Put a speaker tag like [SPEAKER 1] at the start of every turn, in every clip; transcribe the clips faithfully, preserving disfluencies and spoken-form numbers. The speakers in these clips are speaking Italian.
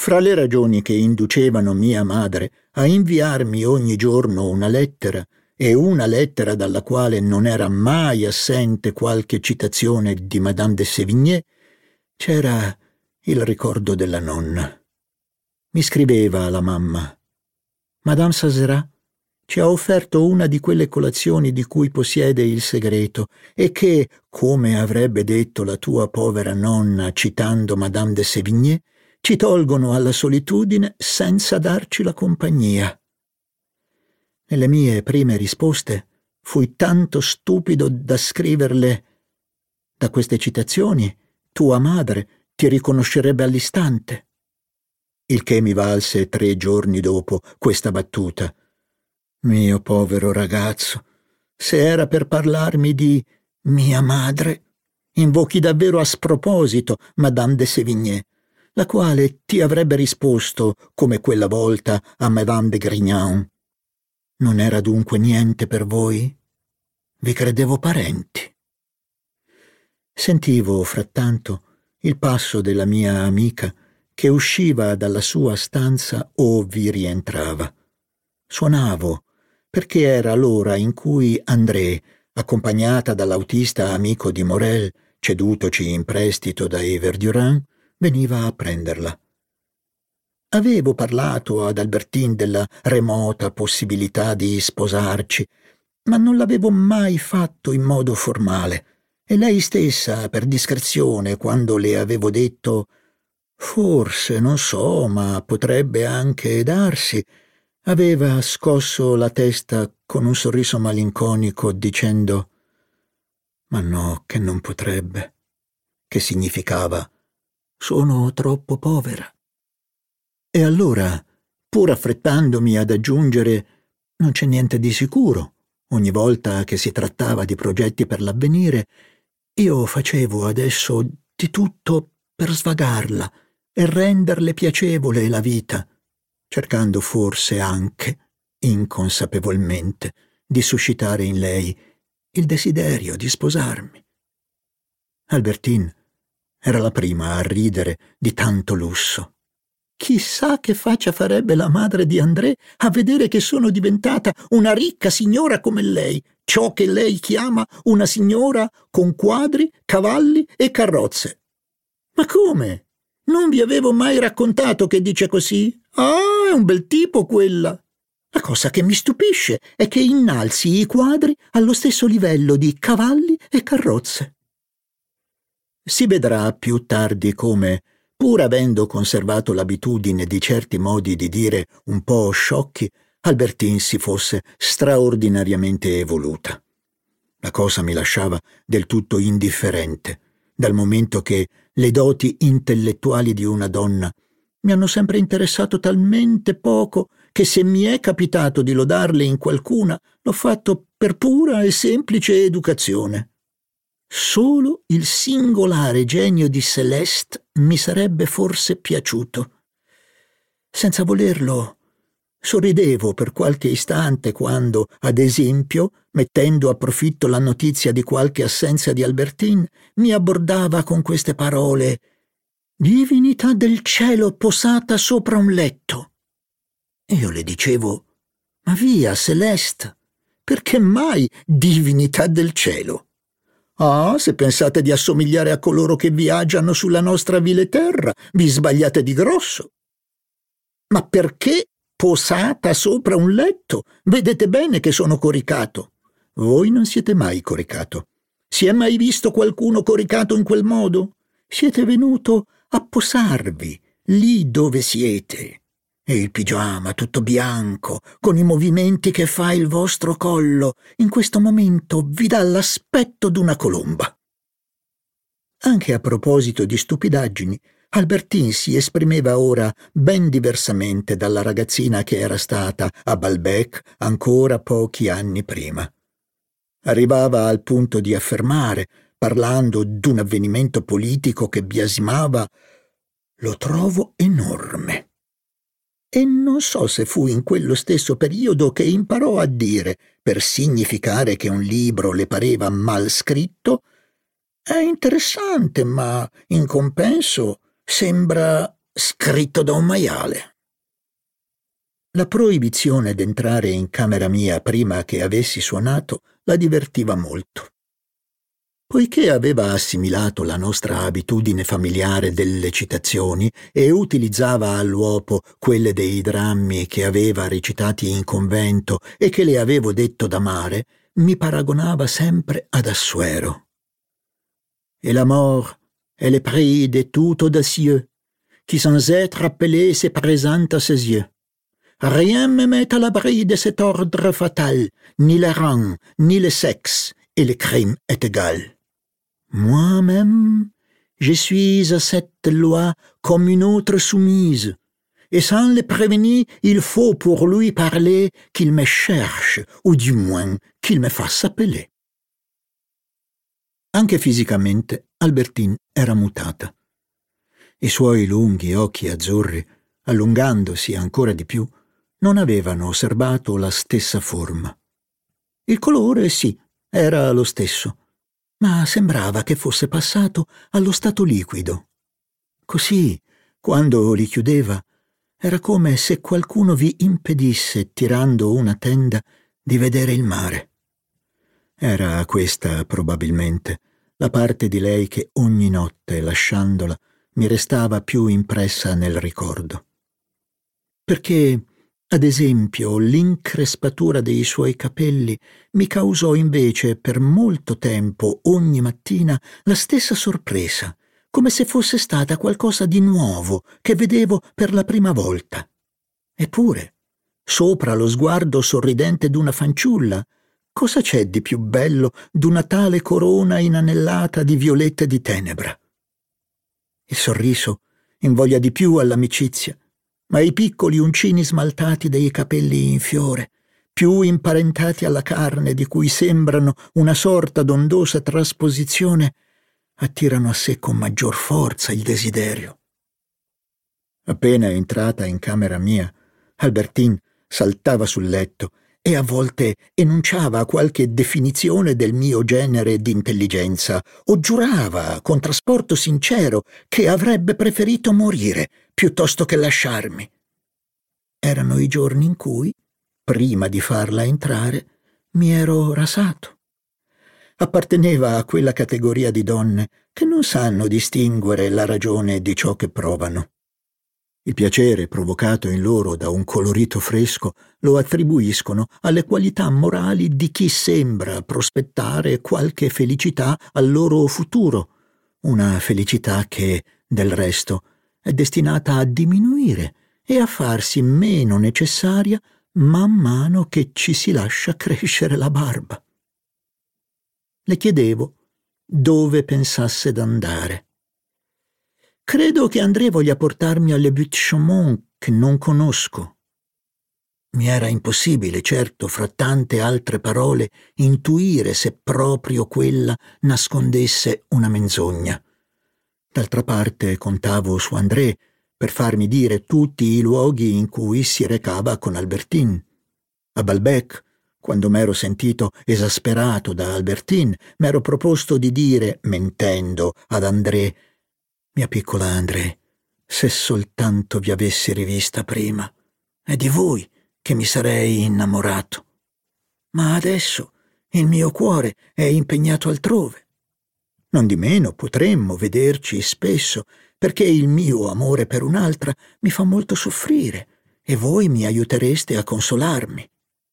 [SPEAKER 1] Fra le ragioni che inducevano mia madre a inviarmi ogni giorno una lettera, e una lettera dalla quale non era mai assente qualche citazione di Madame de Sévigné, c'era il ricordo della nonna. Mi scriveva la mamma: «Madame Sazerat ci ha offerto una di quelle colazioni di cui possiede il segreto e che, come avrebbe detto la tua povera nonna citando Madame de Sévigné, ci tolgono alla solitudine senza darci la compagnia». Nelle mie prime risposte fui tanto stupido da scriverle: «Da queste citazioni tua madre ti riconoscerebbe all'istante», il che mi valse tre giorni dopo questa battuta: «Mio povero ragazzo, se era per parlarmi di mia madre, invochi davvero a sproposito Madame de Sévigné, la quale ti avrebbe risposto come quella volta a Madame de Grignan. Non era dunque niente per voi? Vi credevo parenti». Sentivo frattanto il passo della mia amica che usciva dalla sua stanza o vi rientrava. Suonavo, perché era l'ora in cui André, accompagnata dall'autista amico di Morel, cedutoci in prestito da Everdurand, veniva a prenderla. Avevo parlato ad Albertine della remota possibilità di sposarci, ma non l'avevo mai fatto in modo formale, e lei stessa, per discrezione, quando le avevo detto «forse, non so, ma potrebbe anche darsi», aveva scosso la testa con un sorriso malinconico dicendo «ma no, che non potrebbe», che significava «sono troppo povera». E allora, pur affrettandomi ad aggiungere «non c'è niente di sicuro», ogni volta che si trattava di progetti per l'avvenire, io facevo adesso di tutto per svagarla e renderle piacevole la vita, cercando forse anche, inconsapevolmente, di suscitare in lei il desiderio di sposarmi. Albertine era la prima a ridere di tanto lusso. «Chissà che faccia farebbe la madre di André a vedere che sono diventata una ricca signora come lei, ciò che lei chiama una signora con quadri, cavalli e carrozze». «Ma come? Non vi avevo mai raccontato che dice così? Ah, è un bel tipo quella». «La cosa che mi stupisce è che innalzi i quadri allo stesso livello di cavalli e carrozze». Si vedrà più tardi come, pur avendo conservato l'abitudine di certi modi di dire un po' sciocchi, Albertine si fosse straordinariamente evoluta. La cosa mi lasciava del tutto indifferente, dal momento che le doti intellettuali di una donna mi hanno sempre interessato talmente poco che se mi è capitato di lodarle in qualcuna l'ho fatto per pura e semplice educazione. Solo il singolare genio di Céleste mi sarebbe forse piaciuto. Senza volerlo, sorridevo per qualche istante quando, ad esempio, mettendo a profitto la notizia di qualche assenza di Albertine, mi abbordava con queste parole: «Divinità del cielo posata sopra un letto». Io le dicevo: «Ma via, Céleste, perché mai divinità del cielo? Ah, se pensate di assomigliare a coloro che viaggiano sulla nostra vile terra, vi sbagliate di grosso. Ma perché posata sopra un letto? Vedete bene che sono coricato». «Voi non siete mai coricato. Si è mai visto qualcuno coricato in quel modo? Siete venuto a posarvi lì dove siete. E il pigiama tutto bianco, con i movimenti che fa il vostro collo, in questo momento vi dà l'aspetto d'una colomba». Anche a proposito di stupidaggini, Albertine si esprimeva ora ben diversamente dalla ragazzina che era stata a Balbec ancora pochi anni prima. Arrivava al punto di affermare, parlando d'un avvenimento politico che biasimava: «Lo trovo enorme». E non so se fu in quello stesso periodo che imparò a dire, per significare che un libro le pareva mal scritto: «È interessante, ma in compenso sembra scritto da un maiale. La proibizione d'entrare in camera mia prima che avessi suonato la divertiva molto. Poiché aveva assimilato la nostra abitudine familiare delle citazioni e utilizzava all'uopo quelle dei drammi che aveva recitati in convento e che le avevo detto d'amare, mi paragonava sempre ad Assuero. Et la mort, elle est prise de tout audacieux, qui sans être appelé se présente à ses yeux. Rien me met à l'abri de cet ordre fatal, ni le rang, ni le sexe, et le crime est égal. Moi-même, je suis à cette loi comme une autre soumise, et sans le prévenir, il faut pour lui parler qu'il me cherche, ou du moins qu'il me fasse appeler. Anche fisicamente Albertine era mutata. I suoi lunghi occhi azzurri, allungandosi ancora di più, non avevano serbato la stessa forma. Il colore, sì, era lo stesso, ma sembrava che fosse passato allo stato liquido. Così, quando li chiudeva, era come se qualcuno vi impedisse, tirando una tenda, di vedere il mare. Era questa, probabilmente, la parte di lei che ogni notte, lasciandola, mi restava più impressa nel ricordo. Perché, ad esempio, l'increspatura dei suoi capelli mi causò invece per molto tempo, ogni mattina, la stessa sorpresa, come se fosse stata qualcosa di nuovo che vedevo per la prima volta. Eppure, sopra lo sguardo sorridente d'una fanciulla, cosa c'è di più bello d'una tale corona inanellata di violette di tenebra? Il sorriso invoglia di più all'amicizia, ma i piccoli uncini smaltati dei capelli in fiore, più imparentati alla carne di cui sembrano una sorta d'ondosa trasposizione, attirano a sé con maggior forza il desiderio. Appena entrata in camera mia, Albertine saltava sul letto e a volte enunciava qualche definizione del mio genere d'intelligenza o giurava, con trasporto sincero, che avrebbe preferito morire piuttosto che lasciarmi. Erano i giorni in cui, prima di farla entrare, mi ero rasato. Apparteneva a quella categoria di donne che non sanno distinguere la ragione di ciò che provano. Il piacere provocato in loro da un colorito fresco lo attribuiscono alle qualità morali di chi sembra prospettare qualche felicità al loro futuro, una felicità che, del resto, è destinata a diminuire e a farsi meno necessaria man mano che ci si lascia crescere la barba. Le chiedevo dove pensasse d'andare. Credo che André voglia portarmi alle Buttes-Chaumont, che non conosco. Mi era impossibile, certo, fra tante altre parole, intuire se proprio quella nascondesse una menzogna. D'altra parte contavo su André per farmi dire tutti i luoghi in cui si recava con Albertine. A Balbec, quando m'ero sentito esasperato da Albertine, m'ero proposto di dire, mentendo, ad André: «Mia piccola André, se soltanto vi avessi rivista prima, è di voi che mi sarei innamorato. Ma adesso il mio cuore è impegnato altrove. Nondimeno potremmo vederci spesso, perché il mio amore per un'altra mi fa molto soffrire e voi mi aiutereste a consolarmi».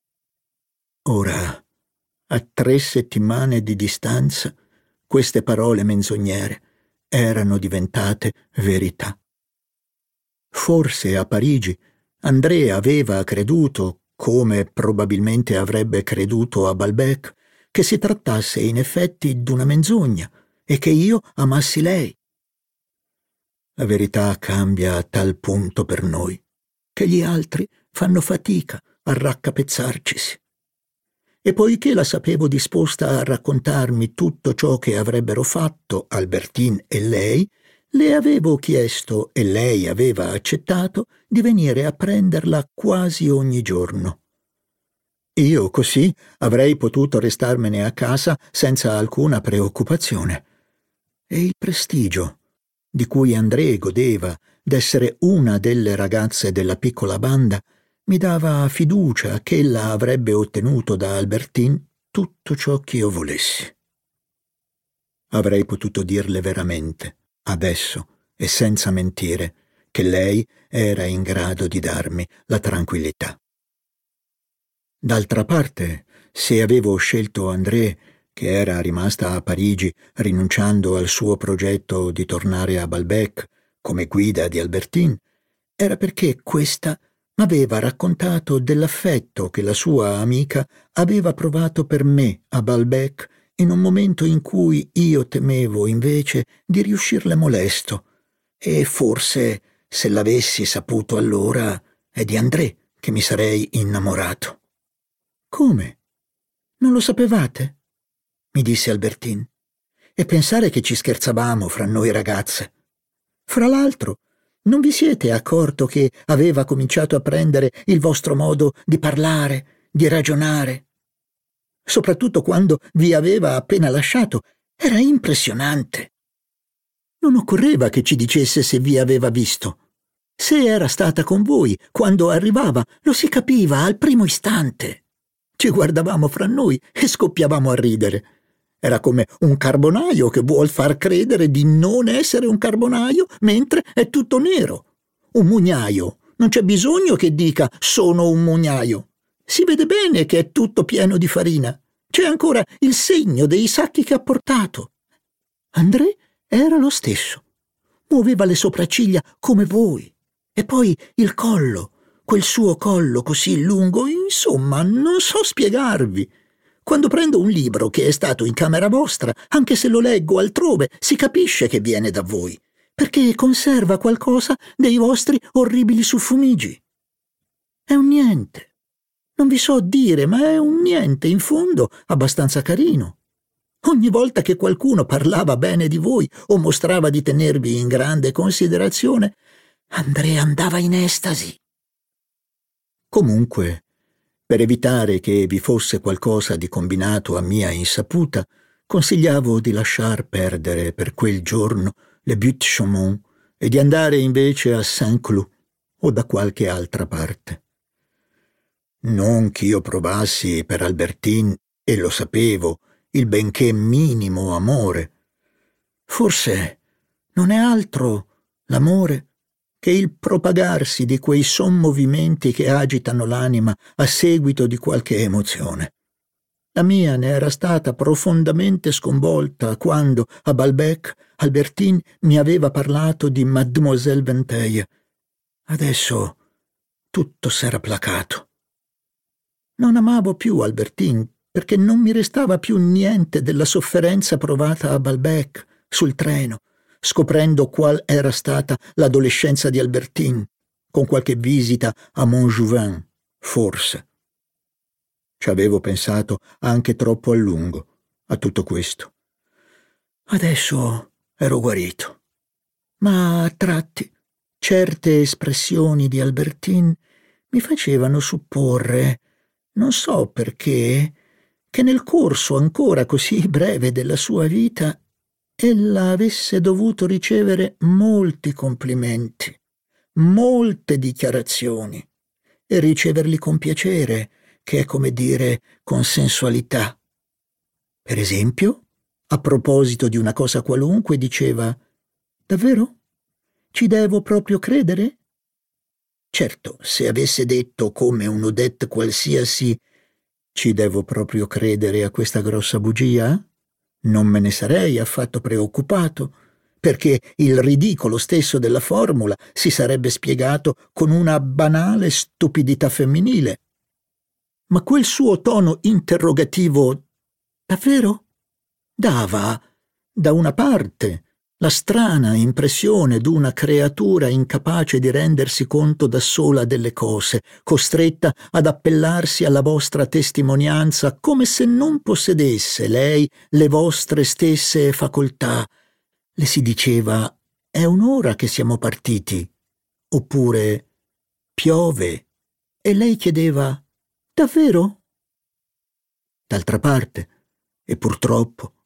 [SPEAKER 1] Ora, a tre settimane di distanza, queste parole menzognere erano diventate verità. Forse a Parigi André aveva creduto, come probabilmente avrebbe creduto a Balbec, che si trattasse in effetti d'una menzogna e che io amassi lei. La verità cambia a tal punto per noi che gli altri fanno fatica a raccapezzarcisi. E poiché la sapevo disposta a raccontarmi tutto ciò che avrebbero fatto Albertine e lei, le avevo chiesto, e lei aveva accettato, di venire a prenderla quasi ogni giorno. Io così avrei potuto restarmene a casa senza alcuna preoccupazione. E il prestigio di cui André godeva d'essere una delle ragazze della piccola banda mi dava fiducia che ella avrebbe ottenuto da Albertine tutto ciò che io volessi. Avrei potuto dirle veramente, adesso e senza mentire, che lei era in grado di darmi la tranquillità. D'altra parte, se avevo scelto André, che era rimasta a Parigi rinunciando al suo progetto di tornare a Balbec come guida di Albertine, era perché questa m'aveva raccontato dell'affetto che la sua amica aveva provato per me a Balbec in un momento in cui io temevo invece di riuscirle molesto, e forse, se l'avessi saputo allora, è di André che mi sarei innamorato. «Come? Non lo sapevate?» mi disse Albertine. «E pensare che ci scherzavamo fra noi ragazze. Fra l'altro, non vi siete accorto che aveva cominciato a prendere il vostro modo di parlare, di ragionare? Soprattutto quando vi aveva appena lasciato, era impressionante. Non occorreva che ci dicesse se vi aveva visto. Se era stata con voi, quando arrivava, lo si capiva al primo istante. Ci guardavamo fra noi e scoppiavamo a ridere. Era come un carbonaio che vuol far credere di non essere un carbonaio mentre è tutto nero. Un mugnaio. Non c'è bisogno che dica «sono un mugnaio». Si vede bene che è tutto pieno di farina. C'è ancora il segno dei sacchi che ha portato. André era lo stesso. Muoveva le sopracciglia come voi. E poi il collo, quel suo collo così lungo, insomma, non so spiegarvi. Quando prendo un libro che è stato in camera vostra, anche se lo leggo altrove, si capisce che viene da voi, perché conserva qualcosa dei vostri orribili suffumigi. È un niente. Non vi so dire, ma è un niente, in fondo, abbastanza carino. Ogni volta che qualcuno parlava bene di voi o mostrava di tenervi in grande considerazione, Andrea andava in estasi. Comunque, per evitare che vi fosse qualcosa di combinato a mia insaputa, consigliavo di lasciar perdere per quel giorno le Buttes-Chaumont e di andare invece a Saint-Cloud o da qualche altra parte. Non ch'io provassi per Albertine, e lo sapevo, il benché minimo amore. Forse non è altro l'amore che il propagarsi di quei sommovimenti che agitano l'anima a seguito di qualche emozione. La mia ne era stata profondamente sconvolta quando, a Balbec, Albertine mi aveva parlato di Mademoiselle Vinteuil. Adesso tutto s'era placato. Non amavo più Albertine perché non mi restava più niente della sofferenza provata a Balbec, sul treno, scoprendo qual era stata l'adolescenza di Albertine, con qualche visita a Montjouvin, forse. Ci avevo pensato anche troppo a lungo a tutto questo. Adesso ero guarito, ma a tratti certe espressioni di Albertine mi facevano supporre, non so perché, che nel corso ancora così breve della sua vita ella avesse dovuto ricevere molti complimenti, molte dichiarazioni, e riceverli con piacere, che è come dire con sensualità. Per esempio, a proposito di una cosa qualunque, diceva: «Davvero? Ci devo proprio credere?» Certo, se avesse detto come un Odette qualsiasi «Ci devo proprio credere a questa grossa bugia?» non me ne sarei affatto preoccupato, perché il ridicolo stesso della formula si sarebbe spiegato con una banale stupidità femminile. Ma quel suo tono interrogativo «Davvero?» dava, da una parte, la strana impressione d'una creatura incapace di rendersi conto da sola delle cose, costretta ad appellarsi alla vostra testimonianza come se non possedesse lei le vostre stesse facoltà. Le si diceva: «È un'ora che siamo partiti», oppure «Piove», e lei chiedeva: «Davvero?» D'altra parte, e purtroppo,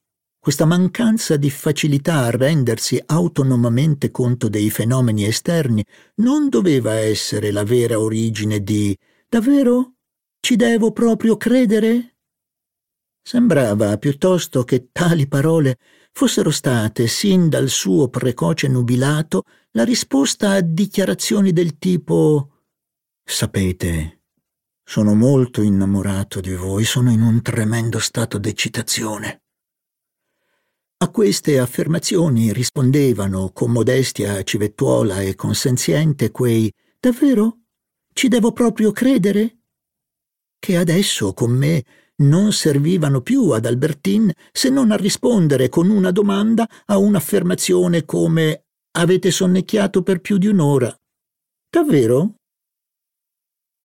[SPEAKER 1] questa mancanza di facilità a rendersi autonomamente conto dei fenomeni esterni non doveva essere la vera origine di «Davvero? Ci devo proprio credere?» Sembrava piuttosto che tali parole fossero state, sin dal suo precoce nubilato, la risposta a dichiarazioni del tipo «Sapete, sono molto innamorato di voi, sono in un tremendo stato d'eccitazione». A queste affermazioni rispondevano con modestia civettuola e consenziente quei «Davvero? Ci devo proprio credere?» che adesso con me non servivano più ad Albertine se non a rispondere con una domanda a un'affermazione come «Avete sonnecchiato per più di un'ora?» «Davvero?»